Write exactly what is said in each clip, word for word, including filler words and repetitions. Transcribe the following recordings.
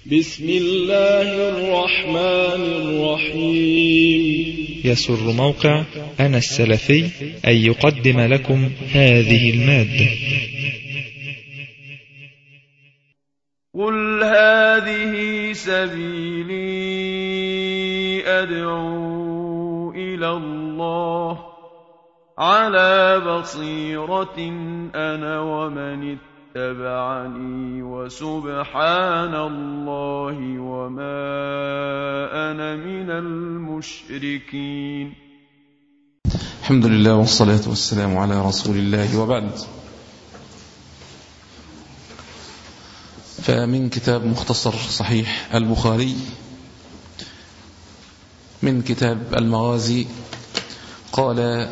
بسم الله الرحمن الرحيم. يسر موقع أنا السلفي أن يقدم لكم هذه المادة. قل هذه سبيلي أدعو إلى الله على بصيرة أنا ومن اتبعني وسبحان الله وما أنا من المشركين. الحمد لله والصلاة والسلام على رسول الله، وبعد. فمن كتاب مختصر صحيح البخاري من كتاب المغازي قال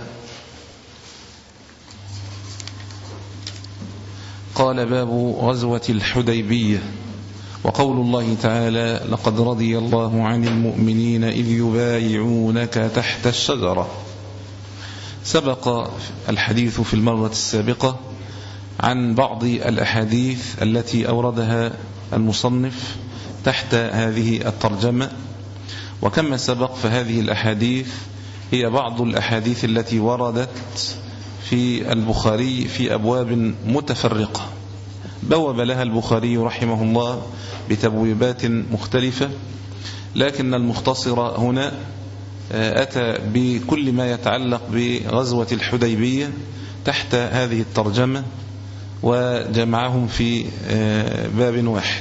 قال باب غزوة الحديبية، وقول الله تعالى: لقد رضي الله عن المؤمنين إذ يبايعونك تحت الشجرة. سبق الحديث في المرة السابقة عن بعض الأحاديث التي أوردها المصنف تحت هذه الترجمة، وكما سبق فهذه الأحاديث هي بعض الأحاديث التي وردت في البخاري في أبواب متفرقة بوب لها البخاري رحمه الله بتبويبات مختلفة، لكن المختصر هنا أتى بكل ما يتعلق بغزوة الحديبية تحت هذه الترجمة وجمعهم في باب واحد.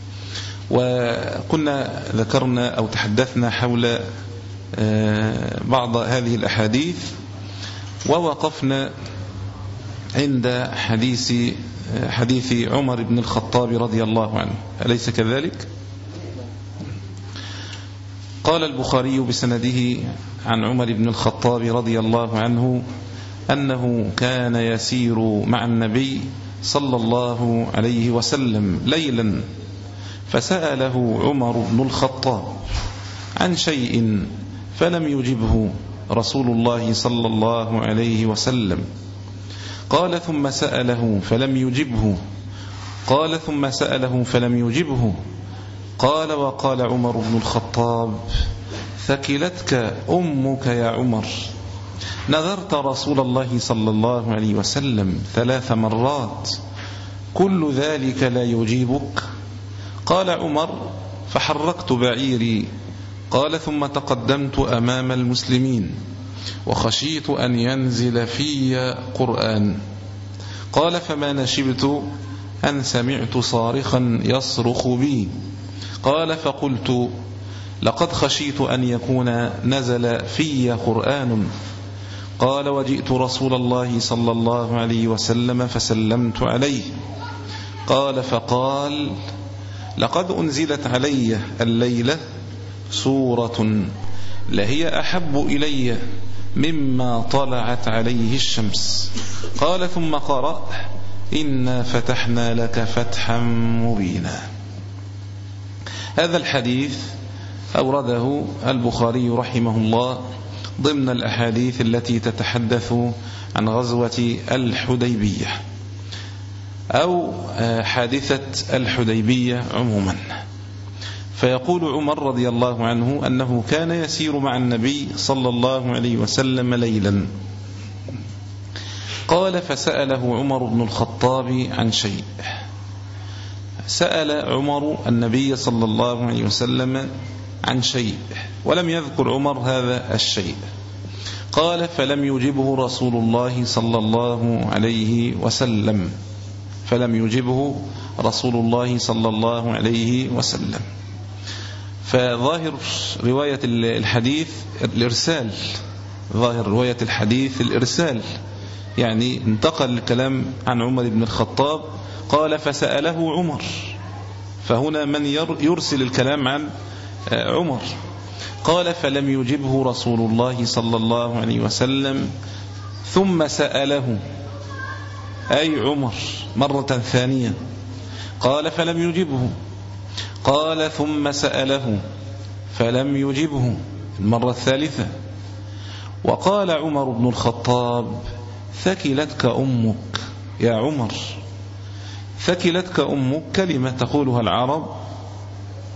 وكنا ذكرنا أو تحدثنا حول بعض هذه الأحاديث، ووقفنا عند حديث حديث عمر بن الخطاب رضي الله عنه، أليس كذلك؟ قال البخاري بسنده عن عمر بن الخطاب رضي الله عنه أنه كان يسير مع النبي صلى الله عليه وسلم ليلا، فسأله عمر بن الخطاب عن شيء فلم يجبه رسول الله صلى الله عليه وسلم. قال ثم سأله فلم يجبه، قال ثم سأله فلم يجبه. قال وقال عمر بن الخطاب: ثكلتك أمك يا عمر، نذرت رسول الله صلى الله عليه وسلم ثلاث مرات، كل ذلك لا يجيبك؟ قال عمر: فحركت بعيري. قال ثم تقدمت أمام المسلمين وخشيت أن ينزل في قرآن. قال فما نشبت أن سمعت صارخا يصرخ بي. قال فقلت: لقد خشيت أن يكون نزل في قرآن. قال وجئت رسول الله صلى الله عليه وسلم فسلمت عليه. قال فقال: لقد أنزلت علي الليلة سورة لهي أحب إلي مما طلعت عليه الشمس. قال ثم قرأ: إنا فتحنا لك فتحا مبينا. هذا الحديث أورده البخاري رحمه الله ضمن الأحاديث التي تتحدث عن غزوة الحديبية أو حادثة الحديبية عموما. فيقول عمر رضي الله عنه أنه كان يسير مع النبي صلى الله عليه وسلم ليلا. قال فسأله عمر بن الخطاب عن شيء. سأل عمر النبي صلى الله عليه وسلم عن شيء ولم يذكر عمر هذا الشيء. قال فلم يجبه رسول الله صلى الله عليه وسلم فلم يجبه رسول الله صلى الله عليه وسلم. فظاهر رواية الحديث الإرسال، ظاهر رواية الحديث الإرسال، يعني انتقل الكلام عن عمر بن الخطاب قال فسأله عمر، فهنا من يرسل الكلام عن عمر. قال فلم يجبه رسول الله صلى الله عليه وسلم ثم سأله أي عمر مرة ثانية. قال فلم يجبه. قال ثم سأله فلم يجبه المرة الثالثة. وقال عمر بن الخطاب: ثكلتك أمك يا عمر. ثكلتك أمك كلمة تقولها العرب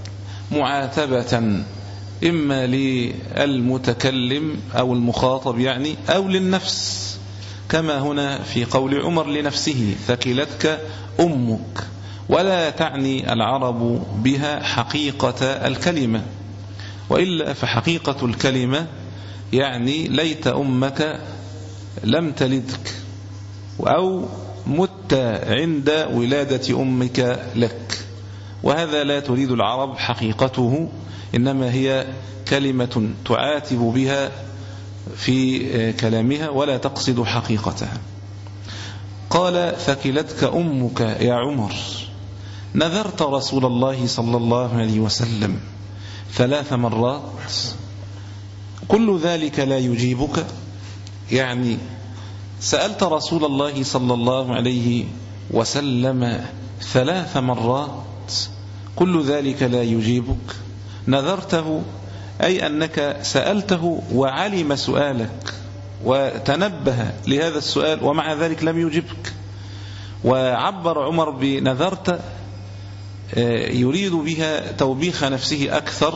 معاتبة إما للمتكلم أو المخاطب يعني أو للنفس، كما هنا في قول عمر لنفسه ثكلتك أمك، ولا تعني العرب بها حقيقة الكلمة، وإلا فحقيقة الكلمة يعني ليت أمك لم تلدك أو مت عند ولادة أمك لك، وهذا لا تريد العرب حقيقته، إنما هي كلمة تعاتب بها في كلامها ولا تقصد حقيقتها. قال ثكلتك أمك يا عمر، نذرت رسول الله صلى الله عليه وسلم ثلاث مرات كل ذلك لا يجيبك، يعني سألت رسول الله صلى الله عليه وسلم ثلاث مرات كل ذلك لا يجيبك. نذرته أي أنك سألته وعلم سؤالك وتنبه لهذا السؤال ومع ذلك لم يجبك. وعبر عمر بنذرت يريد بها توبيخ نفسه أكثر،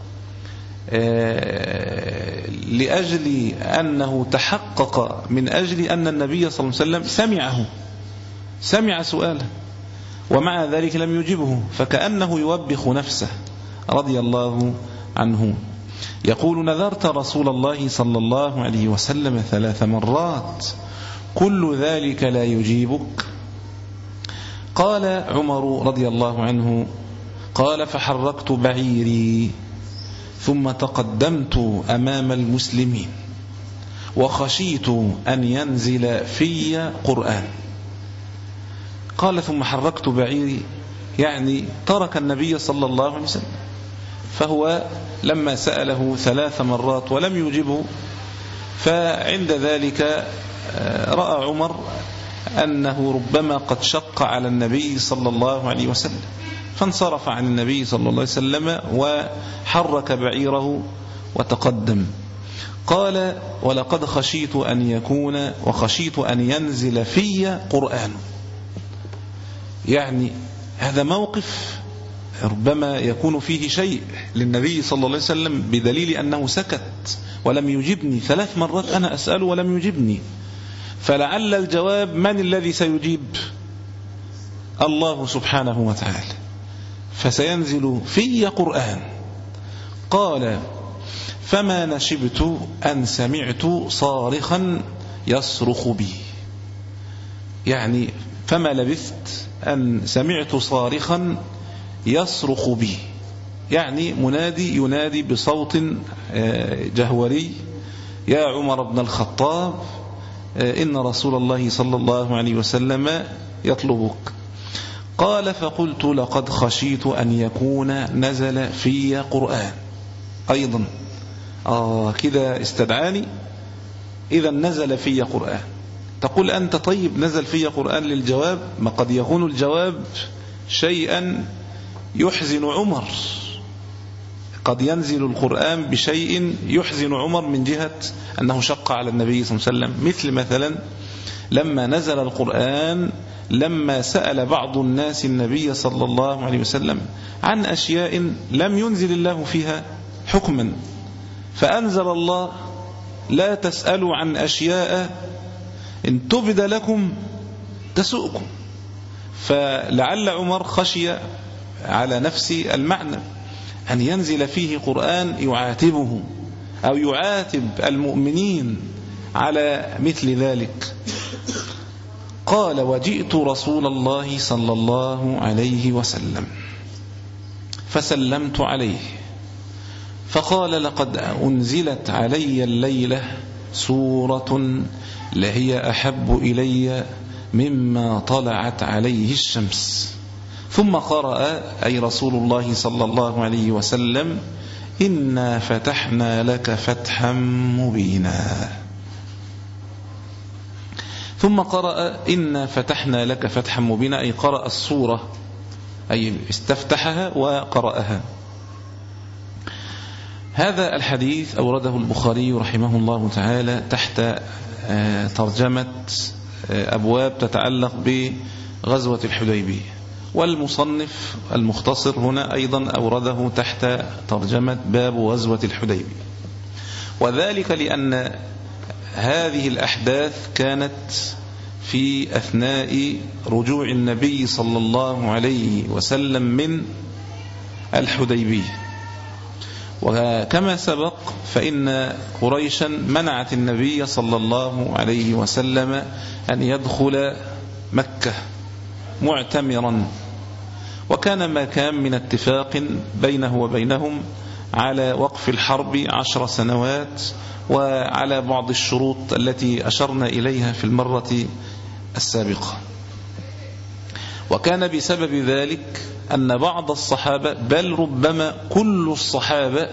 لأجل أنه تحقق من أجل أن النبي صلى الله عليه وسلم سمعه سمع سؤاله ومع ذلك لم يجبه، فكأنه يوبخ نفسه رضي الله عنه. يقول نذرت رسول الله صلى الله عليه وسلم ثلاث مرات كل ذلك لا يجيبك. قال عمر رضي الله عنه قال فحركت بعيري ثم تقدمت أمام المسلمين وخشيت أن ينزل في قرآن. قال ثم حركت بعيري يعني ترك النبي صلى الله عليه وسلم، فهو لما سأله ثلاث مرات ولم يجبه، فعند ذلك رأى عمر أنه ربما قد شق على النبي صلى الله عليه وسلم، فانصرف عن النبي صلى الله عليه وسلم وحرك بعيره وتقدم. قال ولقد خشيت أن يكون وخشيت أن ينزل في قرآن، يعني هذا موقف ربما يكون فيه شيء للنبي صلى الله عليه وسلم بدليل أنه سكت ولم يجبني ثلاث مرات، أنا أسأله ولم يجبني، فلعل الجواب من الذي سيجيب؟ الله سبحانه وتعالى، فسينزل في قرآن. قال فما نشبت أن سمعت صارخا يصرخ بي، يعني فما لبثت أن سمعت صارخا يصرخ بي، يعني منادي ينادي بصوت جهوري يا عمر بن الخطاب إن رسول الله صلى الله عليه وسلم يطلبك. قال فقلت لقد خشيت أن يكون نزل في قرآن أيضا. آه كده استدعاني، إذا نزل في قرآن. تقول أنت طيب نزل في قرآن للجواب، ما قد يكون الجواب شيئا يحزن عمر، قد ينزل القرآن بشيء يحزن عمر من جهة أنه شق على النبي صلى الله عليه وسلم، مثل مثلا لما نزل القرآن لما سأل بعض الناس النبي صلى الله عليه وسلم عن أشياء لم ينزل الله فيها حكما، فأنزل الله لا تسألوا عن أشياء إن تبد لكم تسؤكم. فلعل عمر خشي على نفسه المعنى أن ينزل فيه قرآن يعاتبه أو يعاتب المؤمنين على مثل ذلك. قال وجئت رسول الله صلى الله عليه وسلم فسلمت عليه فقال لقد أنزلت علي الليلة سورة لهي أحب إلي مما طلعت عليه الشمس. ثم قرأ أي رسول الله صلى الله عليه وسلم إنا فتحنا لك فتحا مبينا. ثم قرأ إنا فتحنا لك فتحا مبينا، أي قرأ السورة، أي استفتحها وقرأها. هذا الحديث أورده البخاري رحمه الله تعالى تحت ترجمة أبواب تتعلق بغزوة الحديبية. والمصنف المختصر هنا أيضا أورده تحت ترجمة باب غزوة الحديبية، وذلك لأن هذه الأحداث كانت في أثناء رجوع النبي صلى الله عليه وسلم من الحديبية. وكما سبق فإن قريشا منعت النبي صلى الله عليه وسلم أن يدخل مكة معتمرا، وكان ما كان من اتفاق بينه وبينهم على وقف الحرب عشر سنوات وعلى بعض الشروط التي أشرنا إليها في المرة السابقة. وكان بسبب ذلك أن بعض الصحابة بل ربما كل الصحابة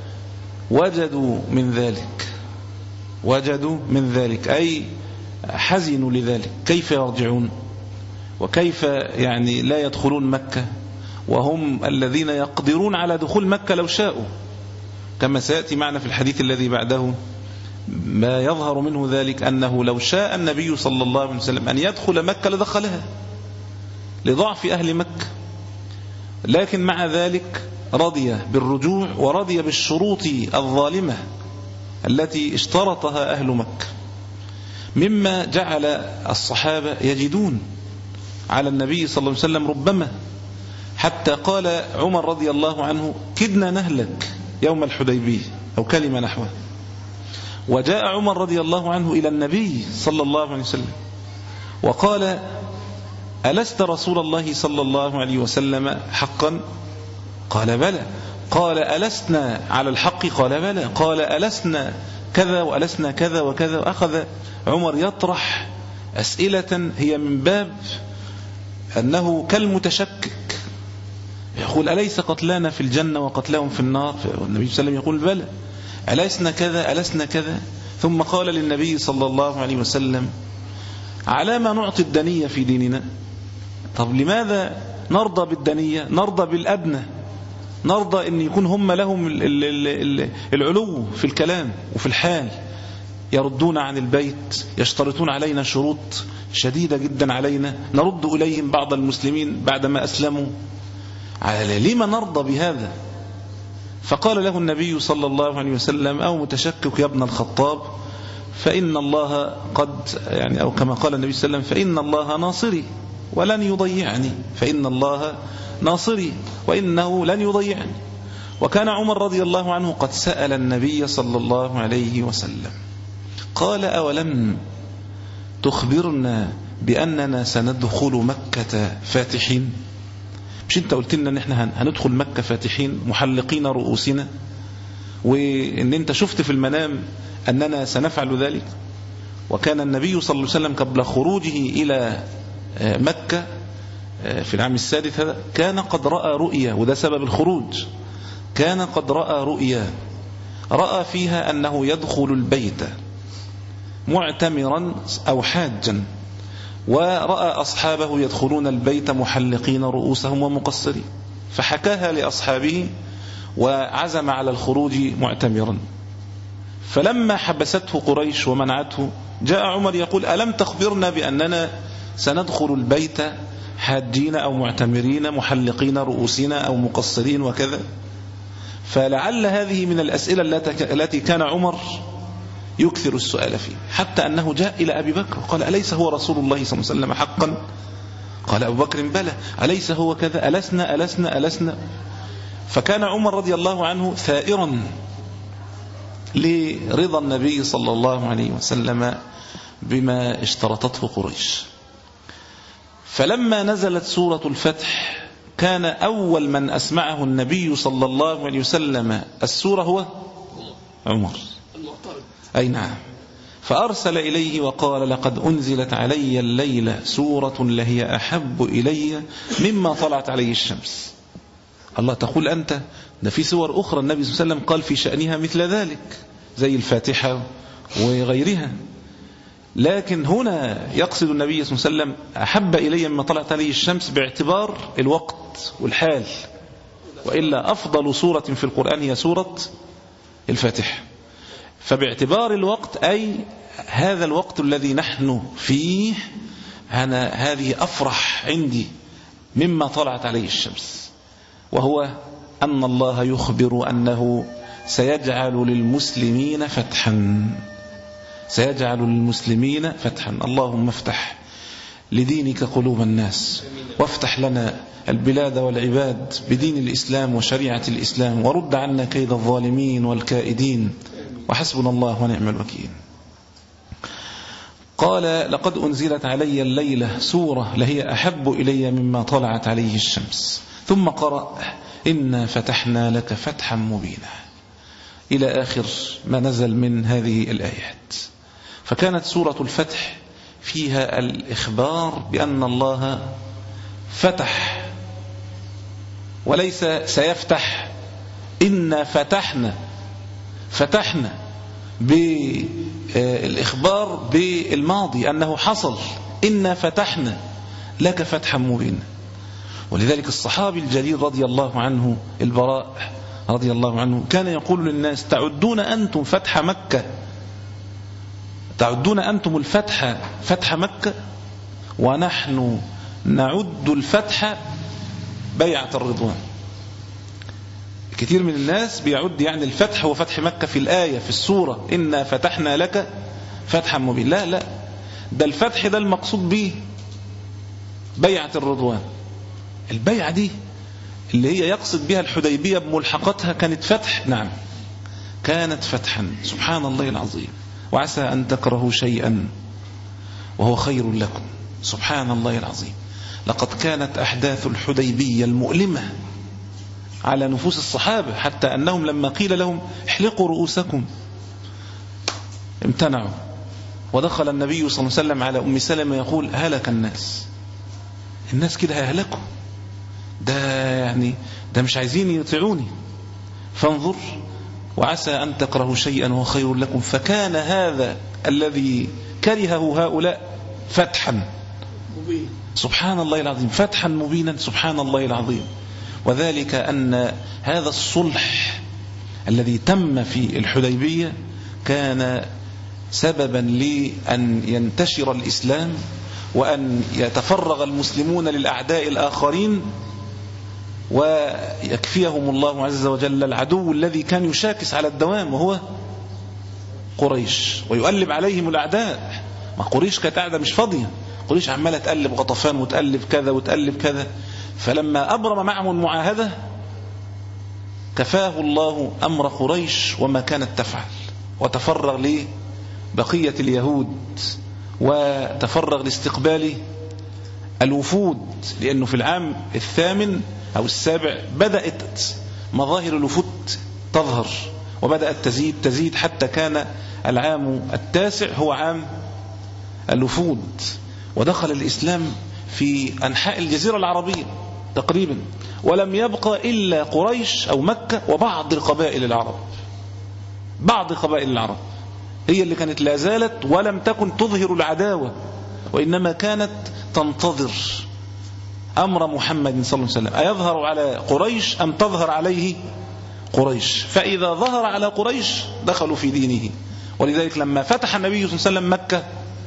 وجدوا من ذلك وجدوا من ذلك أي حزنوا لذلك، كيف يرجعون وكيف يعني لا يدخلون مكة وهم الذين يقدرون على دخول مكة لو شاءوا، كما سيأتي معنا في الحديث الذي بعده ما يظهر منه ذلك أنه لو شاء النبي صلى الله عليه وسلم أن يدخل مكة لدخلها لضعف أهل مكة، لكن مع ذلك رضي بالرجوع ورضي بالشروط الظالمة التي اشترطها أهل مكة، مما جعل الصحابة يجدون على النبي صلى الله عليه وسلم ربما، حتى قال عمر رضي الله عنه كدنا نهلك يوم الحديبية أو كلمة نحوه. وجاء عمر رضي الله عنه إلى النبي صلى الله عليه وسلم وقال ألست رسول الله صلى الله عليه وسلم حقا؟ قال بلى. قال ألسنا على الحق؟ قال بلى. قال ألسنا كذا وألسنا كذا وكذا. وأخذ عمر يطرح أسئلة هي من باب أنه كالمتشكك، يقول أليس قتلانا في الجنة وقتلهم في النار؟ النبي صلى الله عليه وسلم يقول بلى. ألسنا كذا ألسنا كذا. ثم قال للنبي صلى الله عليه وسلم على ما نعطي الدنية في ديننا؟ طب لماذا نرضى بالدنية؟ نرضى بالأدنى، نرضى أن يكون هم لهم العلو في الكلام وفي الحال، يردون عن البيت، يشترطون علينا شروط شديدة جدا علينا، نرد إليهم بعض المسلمين بعدما أسلموا، لما نرضى بهذا؟ فقال له النبي صلى الله عليه وسلم أو متشكك يا ابن الخطاب، فإن الله قد يعني أو كما قال النبي صلى الله عليه وسلم فإن الله ناصري ولن يضيعني، فإن الله ناصري وإنه لن يضيعني. وكان عمر رضي الله عنه قد سأل النبي صلى الله عليه وسلم قال أولم تخبرنا بأننا سندخل مكة فاتحين؟ مش انت قلت لنا ان احنا هندخل مكة فاتحين محلقين رؤوسنا، وان انت شفت في المنام أننا سنفعل ذلك؟ وكان النبي صلى الله عليه وسلم قبل خروجه إلى مكة في العام السادس هذا كان قد رأى رؤيا، وده سبب الخروج، كان قد رأى رؤيا رأى فيها أنه يدخل البيت معتمرا أو حاجا، ورأى أصحابه يدخلون البيت محلقين رؤوسهم ومقصرين، فحكاها لأصحابه وعزم على الخروج معتمرا. فلما حبسته قريش ومنعته جاء عمر يقول ألم تخبرنا بأننا سندخل البيت حاجين أو معتمرين محلقين رؤوسنا أو مقصرين وكذا؟ فلعل هذه من الأسئلة التي كان عمر يكثر السؤال فيه، حتى أنه جاء إلى أبي بكر وقال أليس هو رسول الله صلى الله عليه وسلم حقا؟ قال أبو بكر بلى. أليس هو كذا؟ ألسنا ألسنا ألسنا. فكان عمر رضي الله عنه ثائرا لرضا النبي صلى الله عليه وسلم بما اشترطته قريش. فلما نزلت سورة الفتح كان أول من أسمعه النبي صلى الله عليه وسلم السورة هو عمر، أي نعم. فأرسل إليه وقال لقد أنزلت علي الليلة سورة لهي أحب إلي مما طلعت عليه الشمس. الله، تقول أنت ده في سور أخرى النبي صلى الله عليه وسلم قال في شأنها مثل ذلك زي الفاتحة وغيرها، لكن هنا يقصد النبي صلى الله عليه وسلم أحب إلي مما طلعت عليه الشمس باعتبار الوقت والحال، وإلا أفضل سورة في القرآن هي سورة الفاتحة. فباعتبار الوقت أي هذا الوقت الذي نحن فيه أنا هذه أفرح عندي مما طلعت عليه الشمس، وهو أن الله يخبر أنه سيجعل للمسلمين فتحا، سيجعل للمسلمين فتحا. اللهم افتح لدينك قلوب الناس، وافتح لنا البلاد والعباد بدين الإسلام وشريعة الإسلام، ورد عنا كيد الظالمين والكائدين، وحسبنا الله ونعم الوكيل. قال لقد أنزلت علي الليلة سورة لهي أحب إلي مما طلعت عليه الشمس، ثم قرأ إنا فتحنا لك فتحا مبينا إلى آخر ما نزل من هذه الآيات. فكانت سورة الفتح فيها الإخبار بأن الله فتح وليس سيفتح. إنا فتحنا، فتحنا بالإخبار بالماضي أنه حصل، إنا فتحنا لك فتحا مبينا. ولذلك الصحابي الجليل رضي الله عنه البراء رضي الله عنه كان يقول للناس تعدون أنتم فتح مكة، تعدون أنتم الفتح فتح مكة، ونحن نعد الفتح بيعة الرضوان. كثير من الناس بيعد يعني الفتح هو فتح مكة في الآية في السورة إنا فتحنا لك فتحا مبين. لا لا، ده الفتح ده المقصود به بيعة الرضوان. البيعة دي اللي هي يقصد بها الحديبية بملحقاتها كانت فتح، نعم كانت فتحا. سبحان الله العظيم. وعسى أن تكرهوا شيئا وهو خير لكم. سبحان الله العظيم. لقد كانت أحداث الحديبية المؤلمة على نفوس الصحابة، حتى أنهم لما قيل لهم احلقوا رؤوسكم امتنعوا. ودخل النبي صلى الله عليه وسلم على أم سلمة يقول هلك الناس، الناس كده هيهلكوا، ده يعني ده مش عايزين يطيعوني. فانظر وعسى أن تكرهوا شيئا وهو خير لكم، فكان هذا الذي كرهه هؤلاء فتحا مبين. سبحان الله العظيم، فتحا مبينا. سبحان الله العظيم. وذلك أن هذا الصلح الذي تم في الحديبية كان سببا لأن ينتشر الإسلام وأن يتفرغ المسلمون للأعداء الآخرين، ويكفيهم الله عز وجل العدو الذي كان يشاكس على الدوام وهو قريش، ويؤلب عليهم الأعداء. ما قريش كانت قاعدة مش فاضية، قريش عمالة تقلب غطفان وتقلب كذا وتقلب كذا. فلما أبرم معهم المعاهدة كفاه الله أمر قريش وما كانت تفعل، وتفرغ لبقية اليهود، وتفرغ لاستقبال الوفود، لأنه في العام الثامن أو السابع بدأت مظاهر الوفود تظهر، وبدأت تزيد تزيد حتى كان العام التاسع هو عام الوفود. ودخل الإسلام في أنحاء الجزيرة العربية تقريبا، ولم يبقى إلا قريش أو مكة وبعض القبائل العرب. بعض قبائل العرب هي اللي كانت لا زالت ولم تكن تظهر العداوة، وإنما كانت تنتظر أمر محمد صلى الله عليه وسلم أيظهر على قريش أم تظهر عليه قريش. فإذا ظهر على قريش دخلوا في دينه. ولذلك لما فتح النبي صلى الله عليه وسلم مكة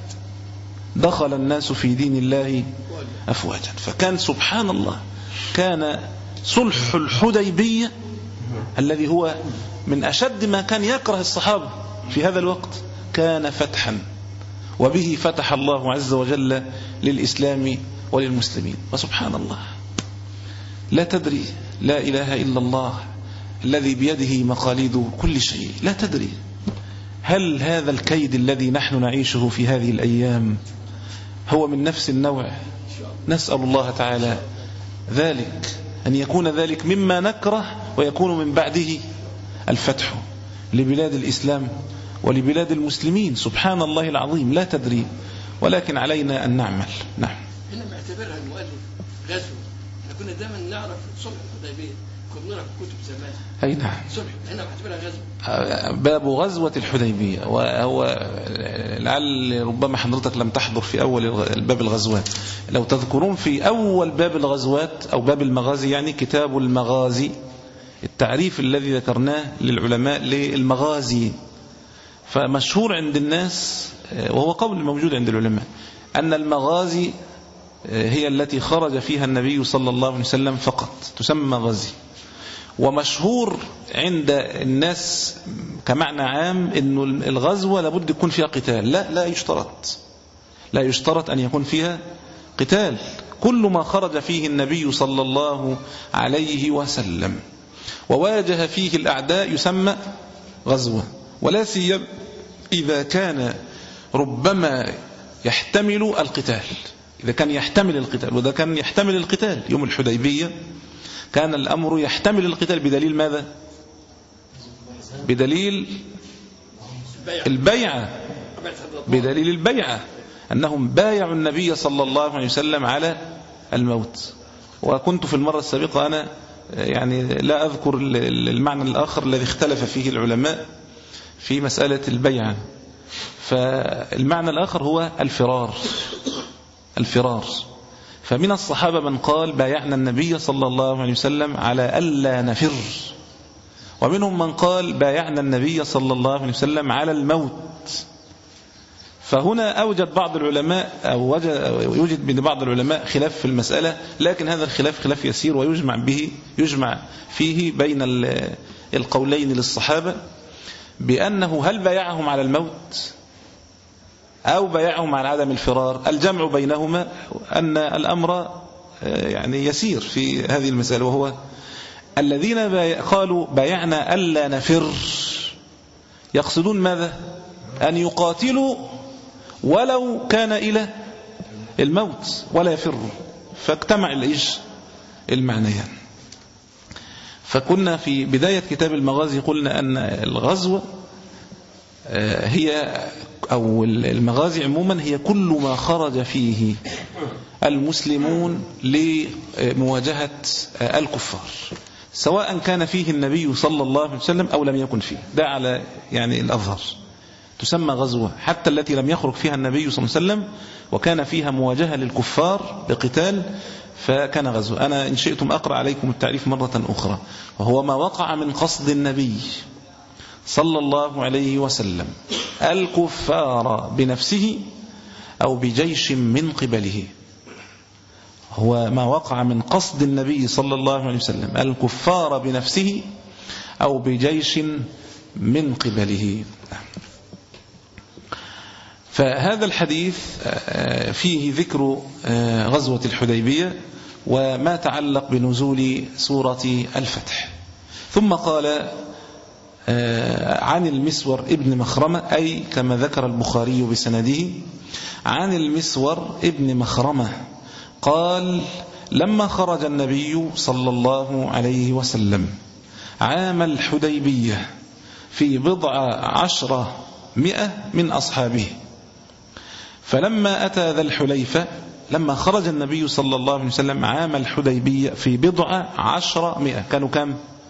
دخل الناس في دين الله أفواجا. فكان سبحان الله كان صلح الحديبية الذي هو من أشد ما كان يكره الصحابة في هذا الوقت كان فتحا، وبه فتح الله عز وجل للإسلام وللمسلمين. وسبحان الله لا تدري، لا إله إلا الله الذي بيده مقاليد كل شيء، لا تدري هل هذا الكيد الذي نحن نعيشه في هذه الأيام هو من نفس النوع. نسأل الله تعالى ذلك، أن يكون ذلك مما نكره ويكون من بعده الفتح لبلاد الإسلام ولبلاد المسلمين. سبحان الله العظيم لا تدري، ولكن علينا أن نعمل. نعم. هنا معتبرها المؤلف غزو. احنا كنا دائما نعرف صلح الحديبية، كنا نعرف كتب زمان. أي نعم. صلح هنا معتبرها غزو. باب غزوة الحديبية، وهو لعل ربما حضرتك لم تحضر في أول باب الغزوات. لو تذكرون في أول باب الغزوات أو باب المغازي، يعني كتاب المغازي، التعريف الذي ذكرناه للعلماء للمغازي، فمشهور عند الناس وهو قول موجود عند العلماء أن المغازي هي التي خرج فيها النبي صلى الله عليه وسلم فقط، تسمى غزي. ومشهور عند الناس كمعنى عام أنه الغزوة لابد يكون فيها قتال. لا لا يشترط لا يشترط أن يكون فيها قتال. كل ما خرج فيه النبي صلى الله عليه وسلم وواجه فيه الأعداء يسمى غزوة، ولا سيما إذا كان ربما يحتمل القتال. إذا كان يحتمل القتال، وإذا كان يحتمل القتال يوم الحديبية كان الأمر يحتمل القتال بدليل ماذا؟ بدليل البيعة، بدليل البيعة أنهم بايعوا النبي صلى الله عليه وسلم على الموت. وكنت في المرة السابقة أنا يعني لا أذكر المعنى الآخر الذي اختلف فيه العلماء في مسألة البيعة، فالمعنى الآخر هو الفرار. الفرار فمن الصحابة من قال بايعنا النبي صلى الله عليه وسلم على ألا نفر، ومنهم من قال بايعنا النبي صلى الله عليه وسلم على الموت. فهنا أوجد بعض العلماء أو يوجد من بعض العلماء خلاف في المسألة، لكن هذا الخلاف خلاف يسير ويجمع به يجمع فيه بين القولين للصحابة بأنه هل بايعهم على الموت أو بايعهم على عدم الفرار. الجمع بينهما أن الأمر يعني يسير في هذه المسألة، وهو الذين قالوا بايعنا ألا نفر يقصدون ماذا؟ أن يقاتلوا ولو كان إلى الموت ولا يفروا، فاجتمع الإيش المعنيان. فكنا في بداية كتاب المغازي قلنا أن الغزوة هي أو المغازي عموما هي كل ما خرج فيه المسلمون لمواجهة الكفار، سواء كان فيه النبي صلى الله عليه وسلم أو لم يكن فيه، ده على يعني الأظهر تسمى غزوة. حتى التي لم يخرج فيها النبي صلى الله عليه وسلم وكان فيها مواجهة للكفار بقتال فكان غزوة. أنا إن شئتم أقرأ عليكم التعريف مرة أخرى، وهو ما وقع من قصد النبي صلى الله عليه وسلم الكفار بنفسه أو بجيش من قبله. هو ما وقع من قصد النبي صلى الله عليه وسلم الكفار بنفسه أو بجيش من قبله. فهذا الحديث فيه ذكر غزوة الحديبية وما تعلق بنزول سورة الفتح. ثم قال عن المسور ابن مخرمة، أي كما ذكر البخاري بسنده عن المسور ابن مخرمة قال لما خرج النبي صلى الله عليه وسلم عام الحديبية في بضع عشرة مئة من أصحابه، فلما أتى ذا الحليفة، لما خرج النبي صلى الله عليه وسلم عام الحديبية في بضع عشرة مئة، كانوا كم؟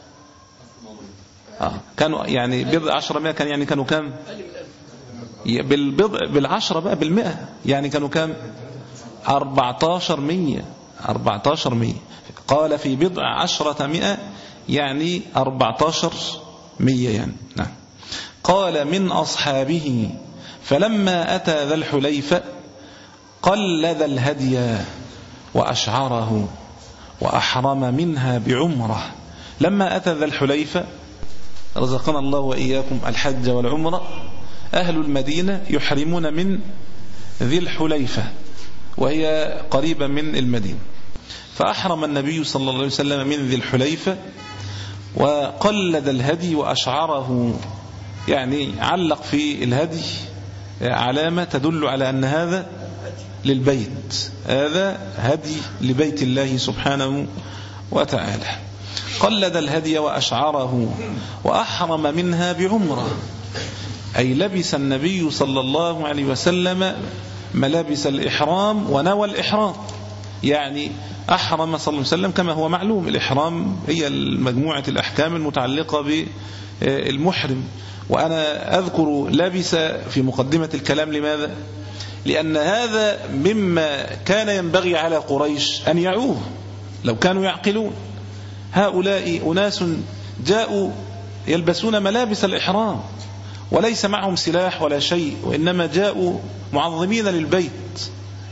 آه كانوا يعني بضع عشرة مئة، كان يعني كانوا كم؟ بالبضع بالعشرة بقى بالمئة، يعني كانوا كم؟ أربعتاشر مية أربعتاشر مية. قال في بضع عشرة مئة يعني أربعتاشر مية يعني. نعم. قال من أصحابه فلما أتى ذا الحليفة قلد الهدي وأشعره وأحرم منها بعمرة. لما أتى ذا الحليفة، رزقنا الله وإياكم الحج والعمرة، أهل المدينة يحرمون من ذي الحليفة وهي قريبة من المدينة، فأحرم النبي صلى الله عليه وسلم من ذي الحليفة وقلد الهدي وأشعره، يعني علق في الهدي علامة تدل على أن هذا للبيت، هذا هدي لبيت الله سبحانه وتعالى. قلد الهدي وأشعره وأحرم منها بعمرة، أي لبس النبي صلى الله عليه وسلم ملابس الإحرام ونوى الإحرام، يعني أحرم صلى الله عليه وسلم كما هو معلوم. الإحرام هي مجموعة الأحكام المتعلقة بالمحرم، وأنا أذكر لبس في مقدمة الكلام. لماذا؟ لأن هذا مما كان ينبغي على قريش أن يعوه لو كانوا يعقلون. هؤلاء أناس جاءوا يلبسون ملابس الإحرام وليس معهم سلاح ولا شيء، وإنما جاءوا معظمين للبيت،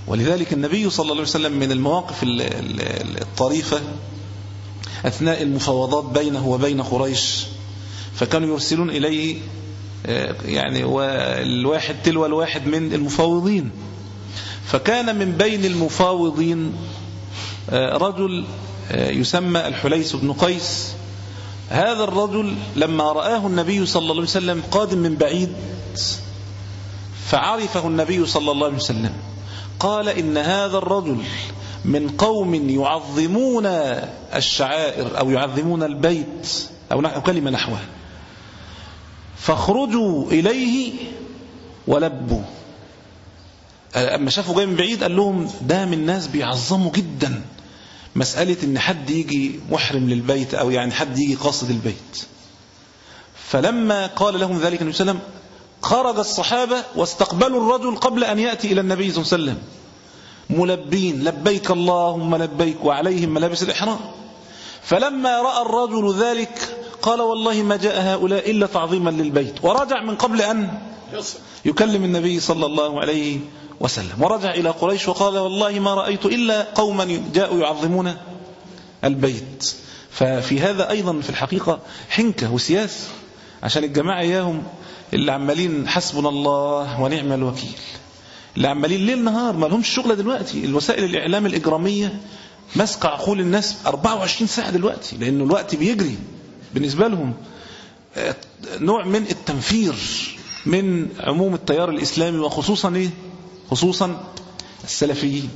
ولذلك النبي صلى الله عليه وسلم من المواقف الطريفة أثناء المفاوضات بينه وبين قريش، فكانوا يرسلون إليه يعني والواحد تلو الواحد من المفاوضين، فكان من بين المفاوضين رجل يسمى الحليس بن قيس. هذا الرجل لما رآه النبي صلى الله عليه وسلم قادم من بعيد فعرفه النبي صلى الله عليه وسلم، قال إن هذا الرجل من قوم يعظمون الشعائر أو يعظمون البيت أو كلمة نحوها، فاخرجوا إليه ولبوا. أما شافوا جاي من بعيد قال لهم ده من ناس بيعظموا جدا مسألة إن حد يجي محرم للبيت أو يعني حد يجي قاصد البيت. فلما قال لهم ذلك النبي صلى الله عليه وسلم خرج الصحابة واستقبلوا الرجل قبل أن يأتي إلى النبي صلى الله عليه وسلم ملبين لبيك اللهم لبيك وعليهم ملابس الإحرام. فلما رأى الرجل ذلك قال والله ما جاء هؤلاء إلا تعظيما للبيت، ورجع من قبل أن يكلم النبي صلى الله عليه وسلم، ورجع إلى قريش وقال والله ما رأيت إلا قوما جاءوا يعظمون البيت. ففي هذا أيضا في الحقيقة حنكة وسياسة، عشان الجماعة إياهم اللي عمالين حسبنا الله ونعم الوكيل، اللي عمالين ليل نهار ما لهمش شغلة دلوقتي. الوسائل الإعلام الإجرامية مسك عقول الناس أربعة وعشرين ساعة دلوقتي، لأنه الوقت بيجري بالنسبة لهم. نوع من التنفير من عموم التيار الإسلامي وخصوصا إيه؟ خصوصا السلفيين.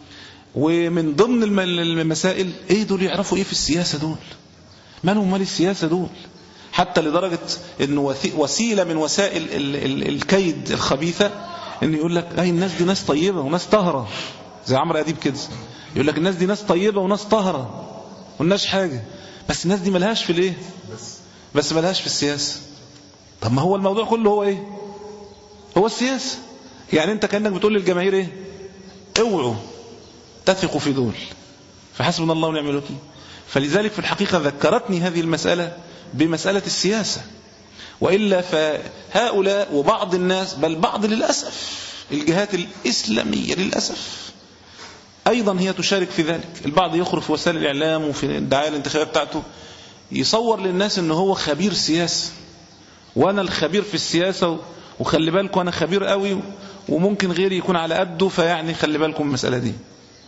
ومن ضمن المسائل إيه دول يعرفوا إيه في السياسة دول؟ ما لهم مال السياسة دول؟ حتى لدرجة إنه وسيلة من وسائل الكيد الخبيثة إنه يقول لك أي الناس دي ناس طيبة وناس طهرة، زي عمرو أديب كده يقول لك الناس دي ناس طيبة وناس طهرة والناس حاجة، بس الناس دي ملهاش في الإيه؟ بس ملهاش في السياسة. طب ما هو الموضوع كله هو إيه؟ هو السياسة. يعني أنت كأنك بتقول للجماهير إيه؟ اوعوا تثقوا في دول، فحسبنا الله ونعم الوكيل. فلذلك في الحقيقة ذكرتني هذه المسألة بمسألة السياسة، وإلا فهؤلاء وبعض الناس بل بعض للأسف الجهات الإسلامية للأسف أيضا هي تشارك في ذلك. البعض يخرج في وسائل الإعلام وفي الدعاية الانتخابية بتاعته يصور للناس أنه هو خبير سياسة، وأنا الخبير في السياسة وخلي بالكم أنا خبير قوي وممكن غيري يكون على قده، فيعني خلي بالكم المسألة دي.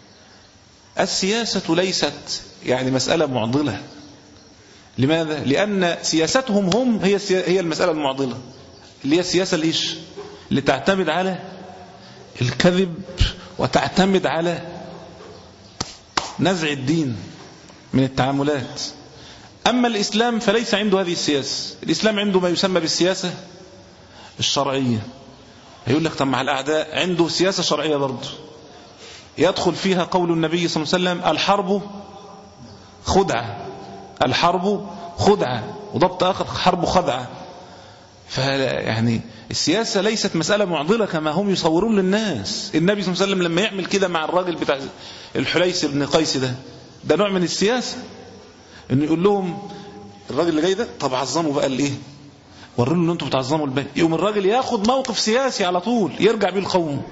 السياسة ليست يعني مسألة معضلة. لماذا؟ لأن سياستهم هم هي هي المسألة المعضلة، اللي هي السياسة ليش؟ اللي تعتمد على الكذب وتعتمد على نزع الدين من التعاملات. أما الإسلام فليس عنده هذه السياسة. الإسلام عنده ما يسمى بالسياسة الشرعية. يقول لك طب مع الأعداء عنده سياسة شرعية برضه يدخل فيها قول النبي صلى الله عليه وسلم الحرب خدعة، الحرب خدعة، وضبط آخر حرب خدعة. فيعني السياسة ليست مسألة معضلة كما هم يصورون للناس. النبي صلى الله عليه وسلم لما يعمل كده مع الراجل بتاع الحليس بن قيس ده ده نوع من السياسة، انه يقول لهم الراجل اللي جاي ده طب عظموا بقى الايه، وروا له ان انتم بتعظموا البيت. يقوم الراجل ياخد موقف سياسي على طول يرجع بيه القوم.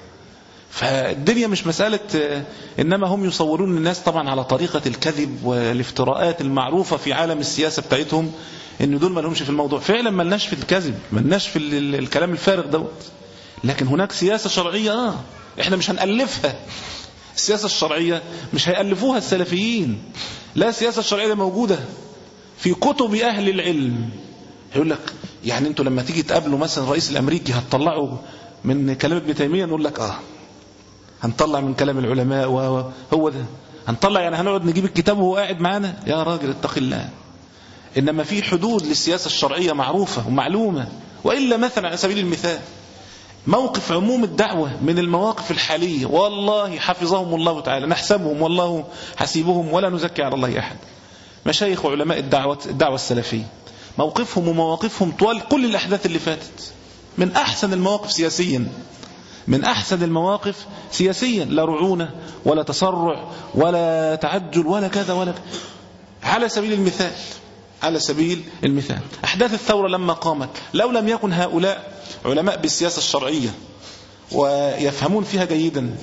فالدنيا مش مسألة، إنما هم يصورون الناس طبعا على طريقة الكذب والافتراءات المعروفة في عالم السياسة بتاعتهم، إن دول ما لهمش في الموضوع. فعلا ما لناش في الكذب، ما لناش في الكلام الفارغ دوت، لكن هناك سياسة شرعية آه إحنا مش هنألفها. السياسة الشرعية مش هيألفوها السلفيين، لا، السياسة الشرعية موجودة في كتب أهل العلم. يقول لك يعني أنتوا لما تيجي تقابلوا مثلا الرئيس الأمريكي هتطلعوا من كلام ابن تيمية؟ نقول لك آه هنطلع من كلام العلماء وهو ده هنطلع، يعني هنقعد نجيب الكتاب وهو قاعد معانا؟ يا راجل اتق الله. إنما في حدود للسياسة الشرعية معروفة ومعلومة. وإلا مثلا على سبيل المثال موقف عموم الدعوة من المواقف الحالية، والله حفظهم الله تعالى، نحسبهم والله حسيبهم ولا نزكي على الله أحد، مشايخ وعلماء الدعوة الدعوة السلفية، موقفهم ومواقفهم طوال كل الأحداث اللي فاتت من أحسن المواقف سياسيا، من أحسن المواقف سياسيا، لا رعونة ولا تسرع ولا تعجل ولا كذا ولا كذا. على سبيل المثال على سبيل المثال أحداث الثورة لما قامت، لو لم يكن هؤلاء علماء بالسياسة الشرعية ويفهمون فيها جيدا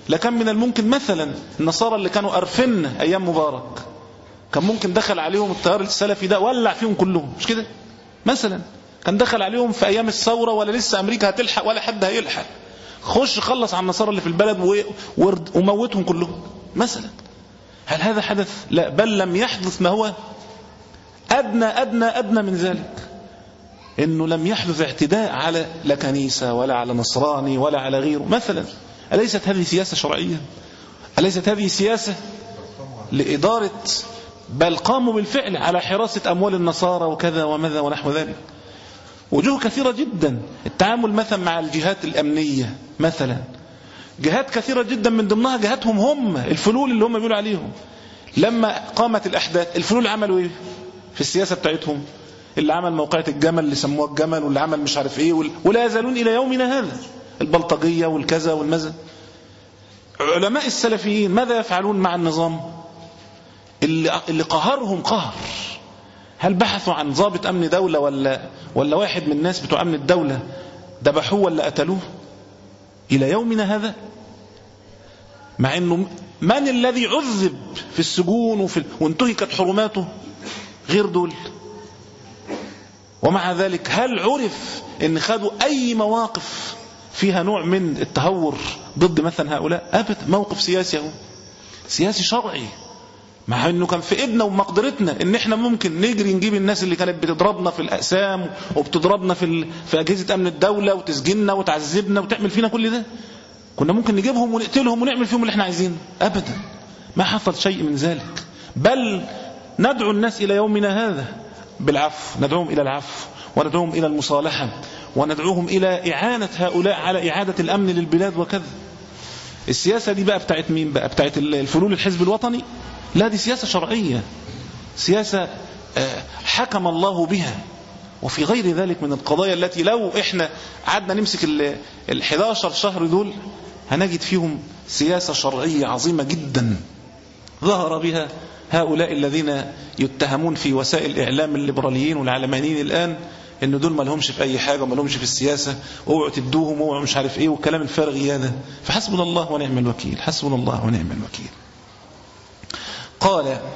لكان من الممكن مثلا النصارى اللي كانوا أرفن أيام مبارك كان ممكن دخل عليهم التيار السلفي ده ولع فيهم كلهم، مش كده؟ مثلا كان دخل عليهم في أيام الثورة ولا لسه أمريكا هتلحق ولا حد هيلحق، خش خلص على النصارى اللي في البلد وموتهم كلهم مثلا. هل هذا حدث؟ لا، بل لم يحدث ما هو أدنى أدنى أدنى من ذلك، إنه لم يحدث اعتداء على لا كنيسة ولا على نصراني ولا على غيره مثلا. أليست هذه سياسة شرعية؟ أليست هذه سياسة لإدارة؟ بل قاموا بالفعل على حراسة أموال النصارى وكذا وماذا ونحو ذلك. وجوه كثيرة جدا. التعامل مثلا مع الجهات الأمنية مثلا، جهات كثيرة جدا من ضمنها جهاتهم هم الفلول اللي هم بيقولوا عليهم. لما قامت الأحداث الفلول عملوا إيه في السياسة بتاعتهم؟ اللي عمل موقعة الجمل اللي سموها الجمل، واللي عمل مش عارف إيه، ولا يزالون إلى يومنا هذا البلطجية والكذا والمزن. علماء السلفيين ماذا يفعلون مع النظام اللي, اللي قهرهم قهر؟ هل بحثوا عن ضابط أمن دولة ولا, ولا واحد من الناس بتوع أمن الدولة دبحوه ولا قتلوه؟ إلى يومنا هذا. مع أنه من الذي عذب في السجون وفي وانتهكت حرماته؟ غير دول. ومع ذلك هل عرف أن خدوا أي مواقف فيها نوع من التهور ضد مثلا هؤلاء؟ أبدا. موقف سياسي هو سياسي شرعي، مع أنه كان في إيدنا ومقدرتنا أن احنا ممكن نجري نجيب الناس اللي كانت بتضربنا في الأقسام وبتضربنا في, ال... في أجهزة أمن الدولة وتسجننا وتعذبنا وتعمل فينا كل ده. كنا ممكن نجيبهم ونقتلهم ونعمل فيهم اللي احنا عايزينه. أبدا، ما حصل شيء من ذلك. بل ندعو الناس إلى يومنا هذا بالعفو، ندعوهم إلى العفو وندعوهم إلى المصالحة وندعوهم إلى إعانة هؤلاء على إعادة الأمن للبلاد وكذا. السياسة دي بقى بتاعت مين بقى؟ بتاعت الفلول الحزب الوطني؟ لا، دي سياسة شرعية، سياسة حكم الله بها. وفي غير ذلك من القضايا التي لو احنا قعدنا نمسك الحداشر شهر دول هنجد فيهم سياسة شرعية عظيمة جدا ظهر بها هؤلاء الذين يتهمون في وسائل الإعلام الليبراليين والعلمانيين الآن إن دول ما لهمش في أي حاجة وما لهمش في السياسة، اوعوا تدوهم واوعوا مش عارف إيه والكلام الفارغ هذا. فحسبنا الله ونعم الوكيل، حسبنا الله ونعم الوكيل. قال: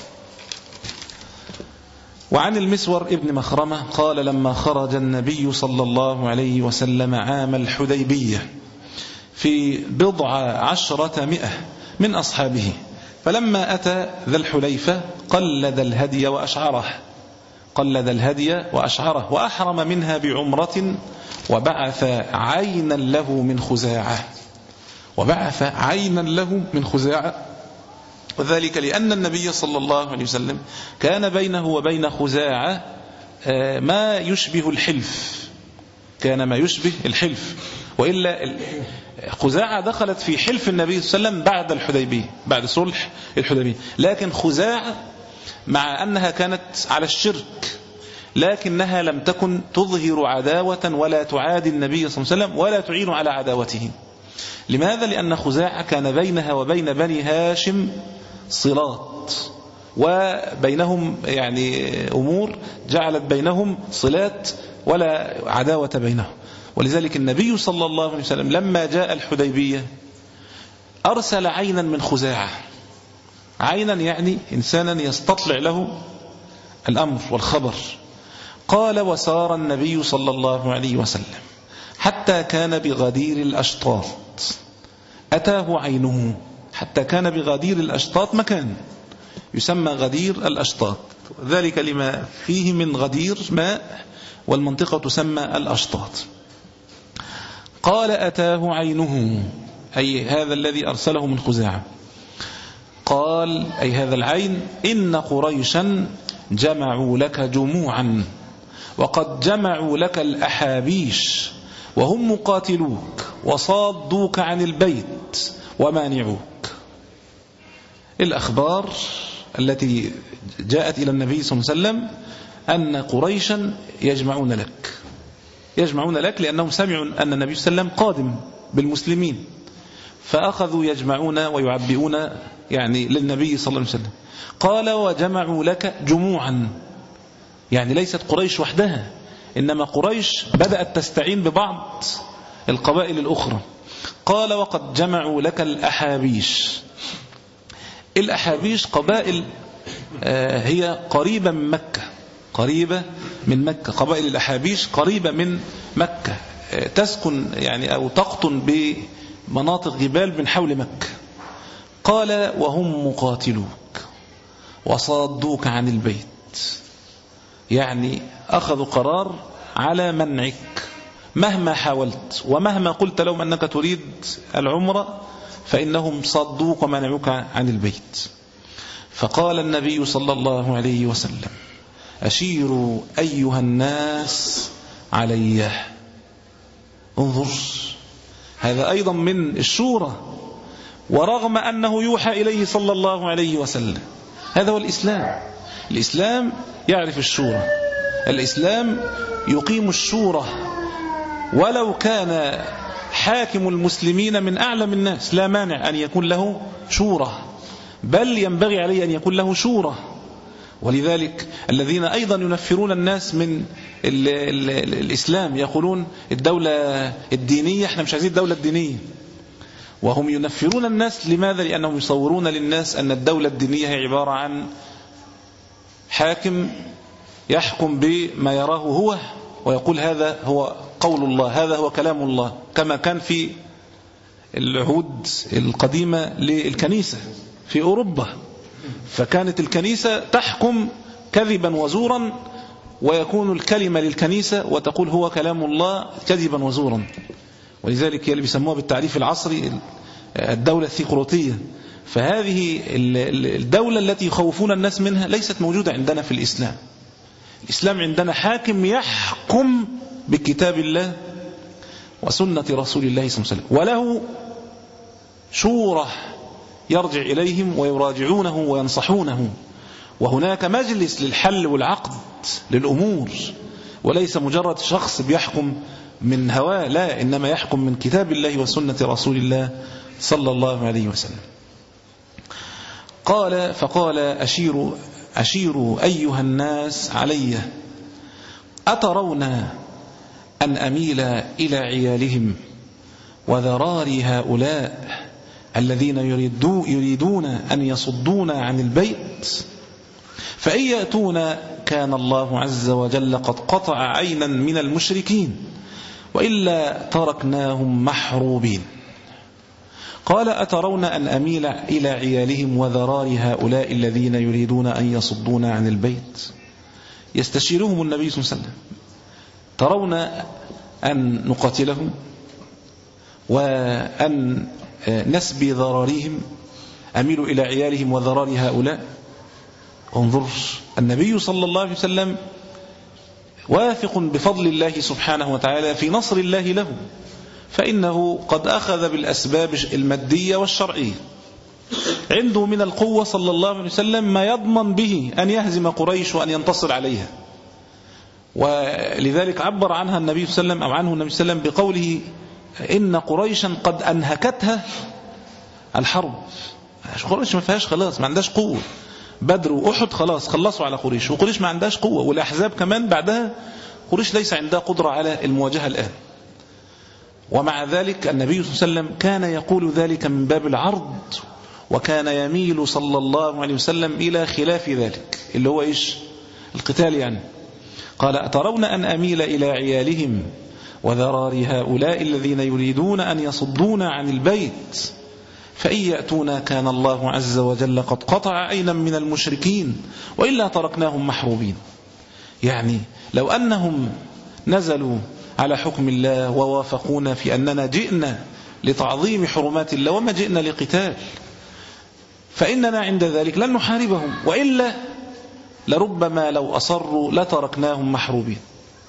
وعن المسور ابن مخرمة قال: لما خرج النبي صلى الله عليه وسلم عام الحديبية في بضع عشرة مئة من أصحابه، فلما أتى ذا الحليفة قلد الهدي وأشعره قلد الهدي وأشعره وأحرم منها بعمرة، وبعث عينا له من خزاعة وبعث عينا له من خزاعة وذلك لأن النبي صلى الله عليه وسلم كان بينه وبين خزاعة ما يشبه الحلف، كان ما يشبه الحلف. وإلا خزاعة دخلت في حلف النبي صلى الله عليه وسلم بعد الحديبية، بعد صلح الحديبية. لكن خزاعة مع أنها كانت على الشرك لكنها لم تكن تظهر عداوة ولا تعادي النبي صلى الله عليه وسلم ولا تعين على عداوته. لماذا؟ لأن خزاعة كان بينها وبين بني هاشم صلات، وبينهم يعني أمور جعلت بينهم صلات ولا عداوة بينهم. ولذلك النبي صلى الله عليه وسلم لما جاء الحديبية أرسل عينا من خزاعة، عينا يعني إنسانا يستطلع له الأمر والخبر. قال: وسار النبي صلى الله عليه وسلم حتى كان بغدير الأشطاط، أتاه عينه حتى كان بغدير الأشطاط، مكان يسمى غدير الأشطاط، ذلك لما فيه من غدير ماء، والمنطقة تسمى الأشطاط. قال: أتاه عينه، أي هذا الذي أرسله من خزاعة. قال أي هذا العين: إن قريشا جمعوا لك جموعا، وقد جمعوا لك الأحابيش، وهم مقاتلوك وصادوك عن البيت ومانعوك. الأخبار التي جاءت إلى النبي صلى الله عليه وسلم أن قريشا يجمعون لك يجمعون لك لأنهم سمعوا أن النبي صلى الله عليه وسلم قادم بالمسلمين، فأخذوا يجمعون ويعبئون يعني للنبي صلى الله عليه وسلم. قال: وجمعوا لك جموعا، يعني ليست قريش وحدها، إنما قريش بدأت تستعين ببعض القبائل الأخرى. قال وقد جمعوا لك الأحابيش. الأحابيش قبائل هي قريبة من مكة، قريبة من مكة، قبائل الأحابيش قريبة من مكة، تسكن يعني أو تقطن بمناطق جبال من حول مكة. قال وهم مقاتلوك وصادوك عن البيت، يعني أخذوا قرار على منعك مهما حاولت ومهما قلت لهم أنك تريد العمرة، فإنهم صدوك ومنعوك عن البيت. فقال النبي صلى الله عليه وسلم أشيروا أيها الناس علي. انظر، هذا أيضا من الشورى، ورغم أنه يوحى إليه صلى الله عليه وسلم. هذا هو الإسلام. الإسلام يعرف الشورى، الإسلام يقيم الشورى، ولو كان حاكم المسلمين من أعلم الناس لا مانع أن يكون له شورى، بل ينبغي عليه أن يكون له شورى. ولذلك الذين أيضا ينفرون الناس من ال ال ال الإسلام يقولون الدولة الدينية، احنا مش عايزين الدولة الدينية، وهم ينفرون الناس. لماذا؟ لأنهم يصورون للناس أن الدولة الدينية هي عبارة عن حاكم يحكم بما يراه هو ويقول هذا هو قول الله، هذا هو كلام الله، كما كان في العهود القديمة للكنيسة في أوروبا. فكانت الكنيسة تحكم كذبا وزورا، ويكون الكلمة للكنيسة وتقول هو كلام الله كذبا وزورا. ولذلك اللي بيسموها بالتعريف العصري الدولة الثيقراطية. فهذه الدولة التي يخوفون الناس منها ليست موجودة عندنا في الإسلام. الإسلام عندنا حاكم يحكم بكتاب الله وسنة رسول الله صلى الله عليه وسلم، وله شورى يرجع إليهم ويراجعونه وينصحونه، وهناك مجلس للحل والعقد للأمور، وليس مجرد شخص بيحكم من هواه، لا، إنما يحكم من كتاب الله وسنة رسول الله صلى الله عليه وسلم. قال فقال أشيروا, أشيروا أيها الناس علي. أترون أن أميل إلى عيالهم وذراري هؤلاء الذين يريدون أن يصدون عن البيت؟ فإن يأتون كان الله عز وجل قد قطع عينا من المشركين، وإلا تركناهم محروبين. قال أترون أن أميل إلى عيالهم وذرار هؤلاء الذين يريدون أن يصدون عن البيت؟ يستشيرهم النبي صلى الله عليه وسلم. ترون أن نقاتلهم وأن نسبي ذراريهم؟ أميل إلى عيالهم وذرار هؤلاء؟ انظر، النبي صلى الله عليه وسلم واثق بفضل الله سبحانه وتعالى في نصر الله له، فإنه قد أخذ بالأسباب المادية والشرعية، عنده من القوة صلى الله عليه وسلم ما يضمن به أن يهزم قريش وأن ينتصر عليها. ولذلك عبر عنها النبي صلى الله عليه وسلم أو عنه النبي صلى الله عليه وسلم بقوله إن قريشا قد أنهكتها الحرب. قريش ما فيهاش خلاص، ما عندهاش قوة. بدر وأحد خلاص خلصوا على قريش، وقريش ما عندهاش قوة، والأحزاب كمان بعدها قريش ليس عندها قدرة على المواجهة الآن. ومع ذلك النبي صلى الله عليه وسلم كان يقول ذلك من باب العرض، وكان يميل صلى الله عليه وسلم إلى خلاف ذلك اللي هو إيش؟ القتال يعني. قال أترون أن أميل إلى عيالهم وذرار هؤلاء الذين يريدون أن يصدون عن البيت؟ فإن يأتونا كان الله عز وجل قد قطع عينا من المشركين، وإلا تركناهم محروبين. يعني لو أنهم نزلوا على حكم الله ووافقونا في أننا جئنا لتعظيم حرمات الله وما جئنا لقتال، فإننا عند ذلك لن نحاربهم، وإلا لربما لو أصروا لتركناهم محروبين.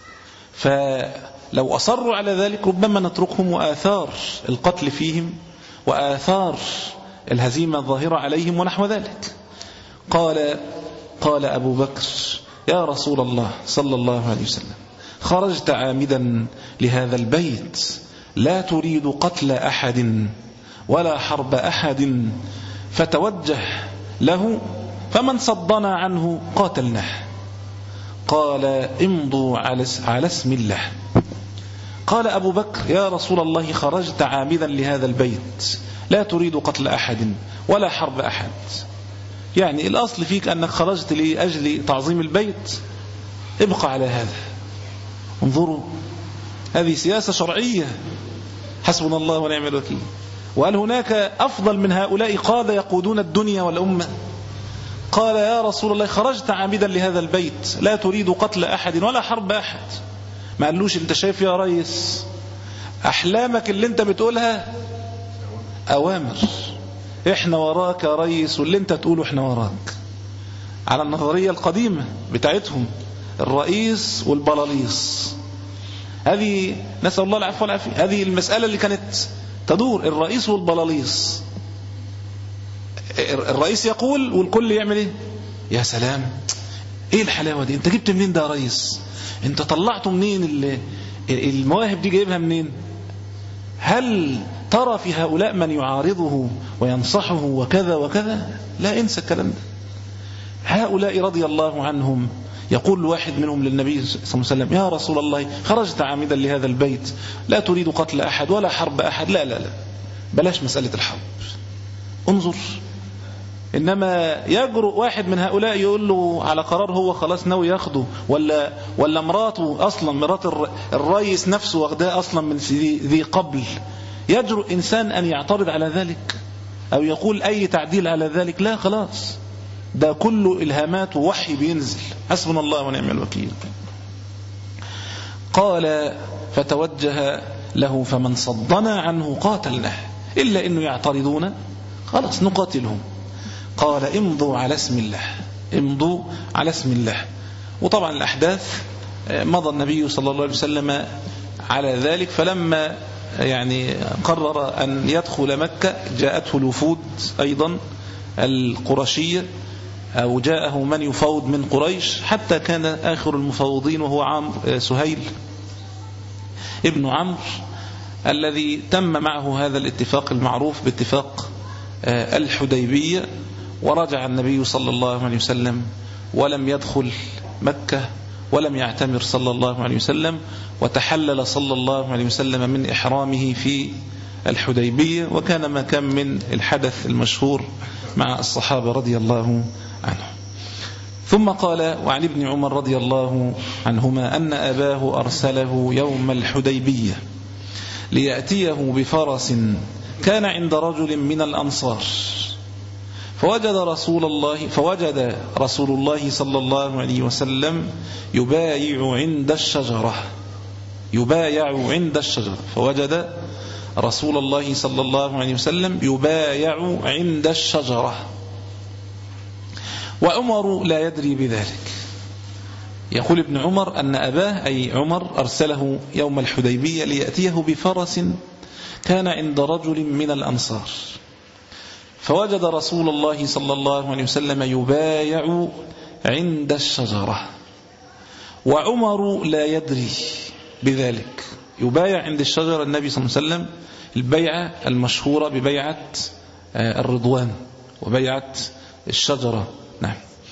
فلو أصروا على ذلك ربما نتركهم، وآثار القتل فيهم وآثار الهزيمة الظاهرة عليهم ونحو ذلك. قال قال أبو بكر يا رسول الله صلى الله عليه وسلم خرجت عامدا لهذا البيت، لا تريد قتل أحد ولا حرب أحد، فتوجه له، فمن صدنا عنه قاتلناه. قال امضوا على اسم الله. قال أبو بكر يا رسول الله خرجت عامدا لهذا البيت لا تريد قتل أحد ولا حرب أحد، يعني الأصل فيك أنك خرجت لأجل تعظيم البيت، ابقى على هذا. انظروا، هذه سياسة شرعية، حسبنا الله ونعم الوكيل. وهل هناك أفضل من هؤلاء قادة يقودون الدنيا والأمة؟ قال يا رسول الله خرجت عامدا لهذا البيت لا تريد قتل أحد ولا حرب أحد. ما قالوش انت شايف يا ريس أحلامك اللي انت بتقولها أوامر، احنا وراك يا ريس، واللي انت تقوله احنا وراك، على النظرية القديمة بتاعتهم الرئيس والبلاليص. هذه نسأل الله العفو والعافية، هذه المسألة اللي كانت تدور، الرئيس والبلاليص. الرئيس يقول والكل يعمل ايه؟ يا سلام، ايه الحلاوة دي، انت جبت منين ده يا ريس، انت طلعته منين، المواهب دي جايبها منين؟ هل ترى في هؤلاء من يعارضه وينصحه وكذا وكذا؟ لا، انسى الكلام ده. هؤلاء رضي الله عنهم يقول واحد منهم للنبي صلى الله عليه وسلم يا رسول الله خرجت عامدا لهذا البيت لا تريد قتل أحد ولا حرب أحد. لا لا لا، بلاش مسألة الحرب، انظر. إنما يجرؤ واحد من هؤلاء يقول له على قرار هو خلاص ناوي ياخده، ولا ولا مراته أصلا، مرات الرئيس نفسه واخداه أصلا من ذي قبل، يجرؤ إنسان أن يعترض على ذلك أو يقول أي تعديل على ذلك؟ لا، خلاص، ده كله إلهامات ووحي بينزل، حسبنا الله ونعم الوكيل. قال فتوجه له فمن صدنا عنه قاتلناه، إلا إنه يعترضون خلاص نقاتلهم. قال امضوا على اسم الله، امضوا على اسم الله. وطبعا الأحداث مضى النبي صلى الله عليه وسلم على ذلك، فلما يعني قرر أن يدخل مكة جاءته الوفود أيضا القرشية، أو جاءه من يفاوض من قريش، حتى كان آخر المفاوضين وهو عمرو سهيل ابن عمرو، الذي تم معه هذا الاتفاق المعروف باتفاق الحديبية. ورجع النبي صلى الله عليه وسلم ولم يدخل مكة ولم يعتمر صلى الله عليه وسلم، وتحلل صلى الله عليه وسلم من إحرامه في الحديبية، وكان ما كان من الحدث المشهور مع الصحابة رضي الله عنهم. ثم قال وعن ابن عمر رضي الله عنهما أن أباه أرسله يوم الحديبية ليأتيه بفرس كان عند رجل من الأنصار، فوجد رسول الله فوجد رسول الله صلى الله عليه وسلم يبايع عند الشجرة يبايع عند الشجرة فوجد رسول الله صلى الله عليه وسلم يبايع عند الشجرة، وعمر لا يدري بذلك. يقول ابن عمر أن أباه أي عمر أرسله يوم الحديبية ليأتيه بفرس كان عند رجل من الأنصار، فوجد رسول الله صلى الله عليه وسلم يبايع عند الشجرة، وعمر لا يدري بذلك. يبايع عند الشجرة النبي صلى الله عليه وسلم البيعة المشهورة ببيعة الرضوان وبيعة الشجرة. نعم.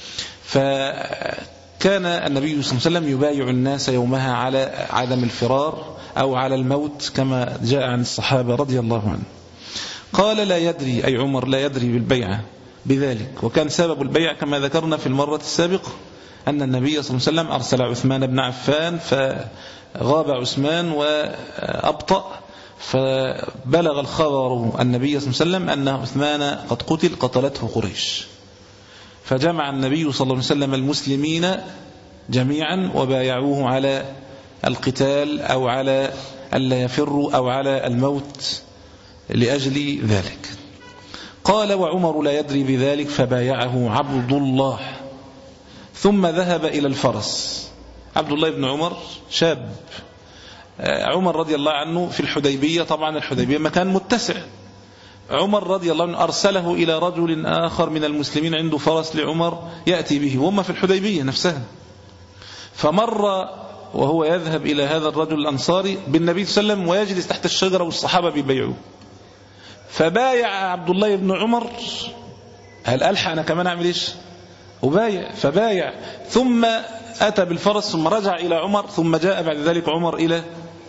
فكان النبي صلى الله عليه وسلم يبايع الناس يومها على عدم الفرار أو على الموت كما جاء عن الصحابة رضي الله عنهم. قال لا يدري أي عمر لا يدري بالبيعة بذلك، وكان سبب البيع كما ذكرنا في المرة السابقة أن النبي صلى الله عليه وسلم أرسل عثمان بن عفان، فغاب عثمان وأبطأ، فبلغ الخبر النبي صلى الله عليه وسلم أن عثمان قد قتل قتلته قريش، فجمع النبي صلى الله عليه وسلم المسلمين جميعا وبايعوه على القتال أو على ألا يفروا أو على الموت لأجل ذلك. قال وعمر لا يدري بذلك فبايعه عبد الله، ثم ذهب إلى الفرس. عبد الله بن عمر شاب، عمر رضي الله عنه في الحديبية، طبعا الحديبية مكان متسع، عمر رضي الله عنه أرسله إلى رجل آخر من المسلمين عنده فرس لعمر يأتي به، وهم في الحديبية نفسها. فمر وهو يذهب إلى هذا الرجل الأنصاري بالنبي صلى الله عليه وسلم ويجلس تحت الشجرة والصحابة بيبيعوه، فبايع عبد الله بن عمر. هل ألحق أنا كمان أعمل إيش؟ وبايع، فبايع ثم أتى بالفرس ثم رجع إلى عمر، ثم جاء بعد ذلك عمر إلى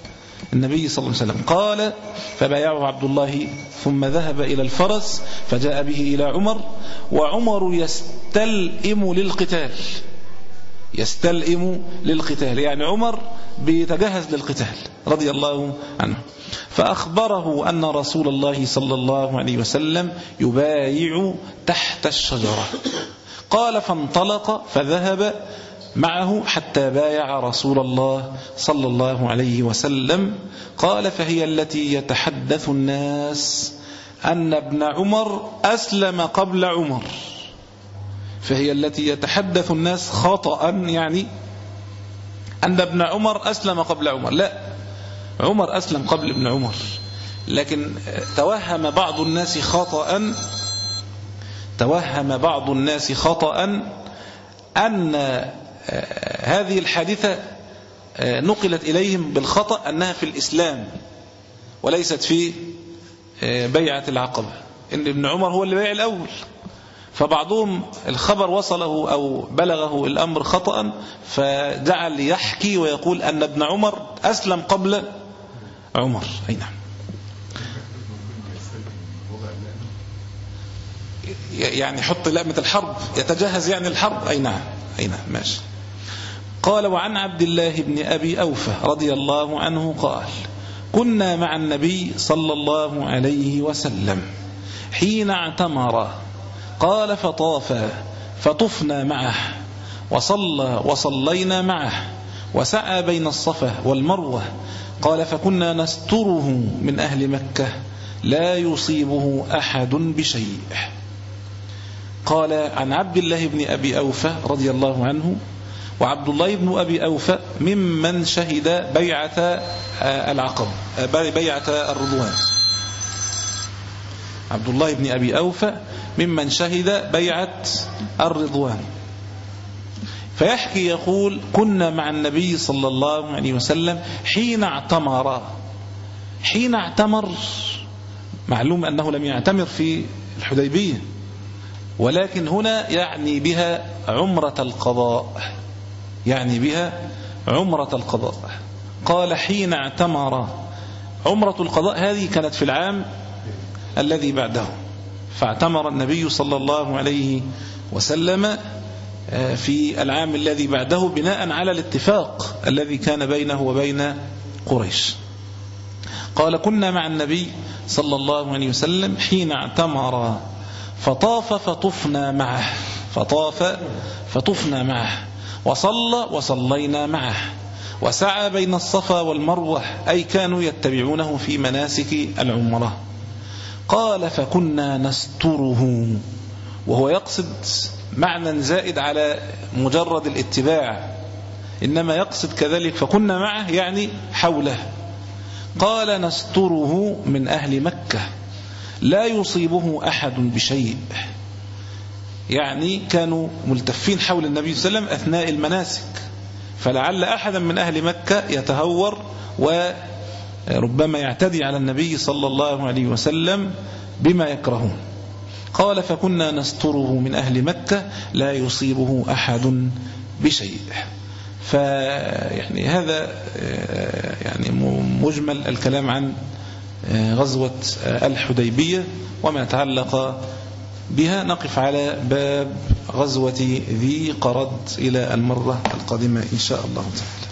النبي صلى الله عليه وسلم. قال فبايعه عبد الله ثم ذهب إلى الفرس فجاء به إلى عمر، وعمر يستلئم للقتال، يستلئم للقتال يعني عمر بيتجهز للقتال رضي الله عنه. فأخبره أن رسول الله صلى الله عليه وسلم يبايع تحت الشجرة. قال فانطلق فذهب معه حتى بايع رسول الله صلى الله عليه وسلم. قال فهي التي يتحدث الناس أن ابن عمر أسلم قبل عمر، فهي التي يتحدث الناس خطأ يعني أن ابن عمر أسلم قبل عمر، لا، عمر أسلم قبل ابن عمر، لكن توهم بعض الناس خطأ توهم بعض الناس خطأ أن هذه الحادثة نقلت إليهم بالخطأ أنها في الإسلام وليست في بيعة العقبة، إن ابن عمر هو اللي بايع الأول. فبعضهم الخبر وصله أو بلغه الأمر خطأ فجعل يحكي ويقول أن ابن عمر أسلم قبل عمر. أي نعم، يعني حط لقمة الحرب، يتجهز يعني الحرب. أي نعم، أي نعم، ماشي. قال وعن عبد الله بن أبي أوفى رضي الله عنه قال كنا مع النبي صلى الله عليه وسلم حين اعتمر، قال فطاف فطفنا معه وصلى وصلينا معه وسعى بين الصفا والمروة. قال فكنا نستره من أهل مكة لا يصيبه أحد بشيء. قال عن عبد الله بن أبي أوفى رضي الله عنه، وعبد الله بن أبي أوفى ممن شهد بيعة العقبة بيعة الرضوان. عبد الله بن أبي أوفى ممن شهد بيعة الرضوان. فيحكي يقول كنا مع النبي صلى الله عليه وسلم حين اعتمر. حين اعتمر معلوم أنه لم يعتمر في الحديبية، ولكن هنا يعني بها عمرة القضاء، يعني بها عمرة القضاء. قال حين اعتمر، عمرة القضاء هذه كانت في العام الذي بعده، فاعتمر النبي صلى الله عليه وسلم في العام الذي بعده بناء على الاتفاق الذي كان بينه وبين قريش. قال كنا مع النبي صلى الله عليه وسلم حين اعتمر فطاف فطفنا معه فطاف فطفنا معه وصلى وصلينا معه وسعى بين الصفا والمروة، أي كانوا يتبعونه في مناسك العمرة. قال فكنا نستره، وهو يقصد معنى زائد على مجرد الاتباع، إنما يقصد كذلك فكنا معه يعني حوله. قال نستره من أهل مكة لا يصيبه أحد بشيء، يعني كانوا ملتفين حول النبي صلى الله عليه وسلم أثناء المناسك، فلعل أحدا من أهل مكة يتهور وربما يعتدي على النبي صلى الله عليه وسلم بما يكرهون. قال فكنا نستره من أهل مكة لا يصيبه أحد بشيء. فيعني هذا يعني مجمل الكلام عن غزوة الحديبية وما يتعلق بها. نقف على باب غزوة ذي قرد إلى المرة القادمة إن شاء الله تعالى.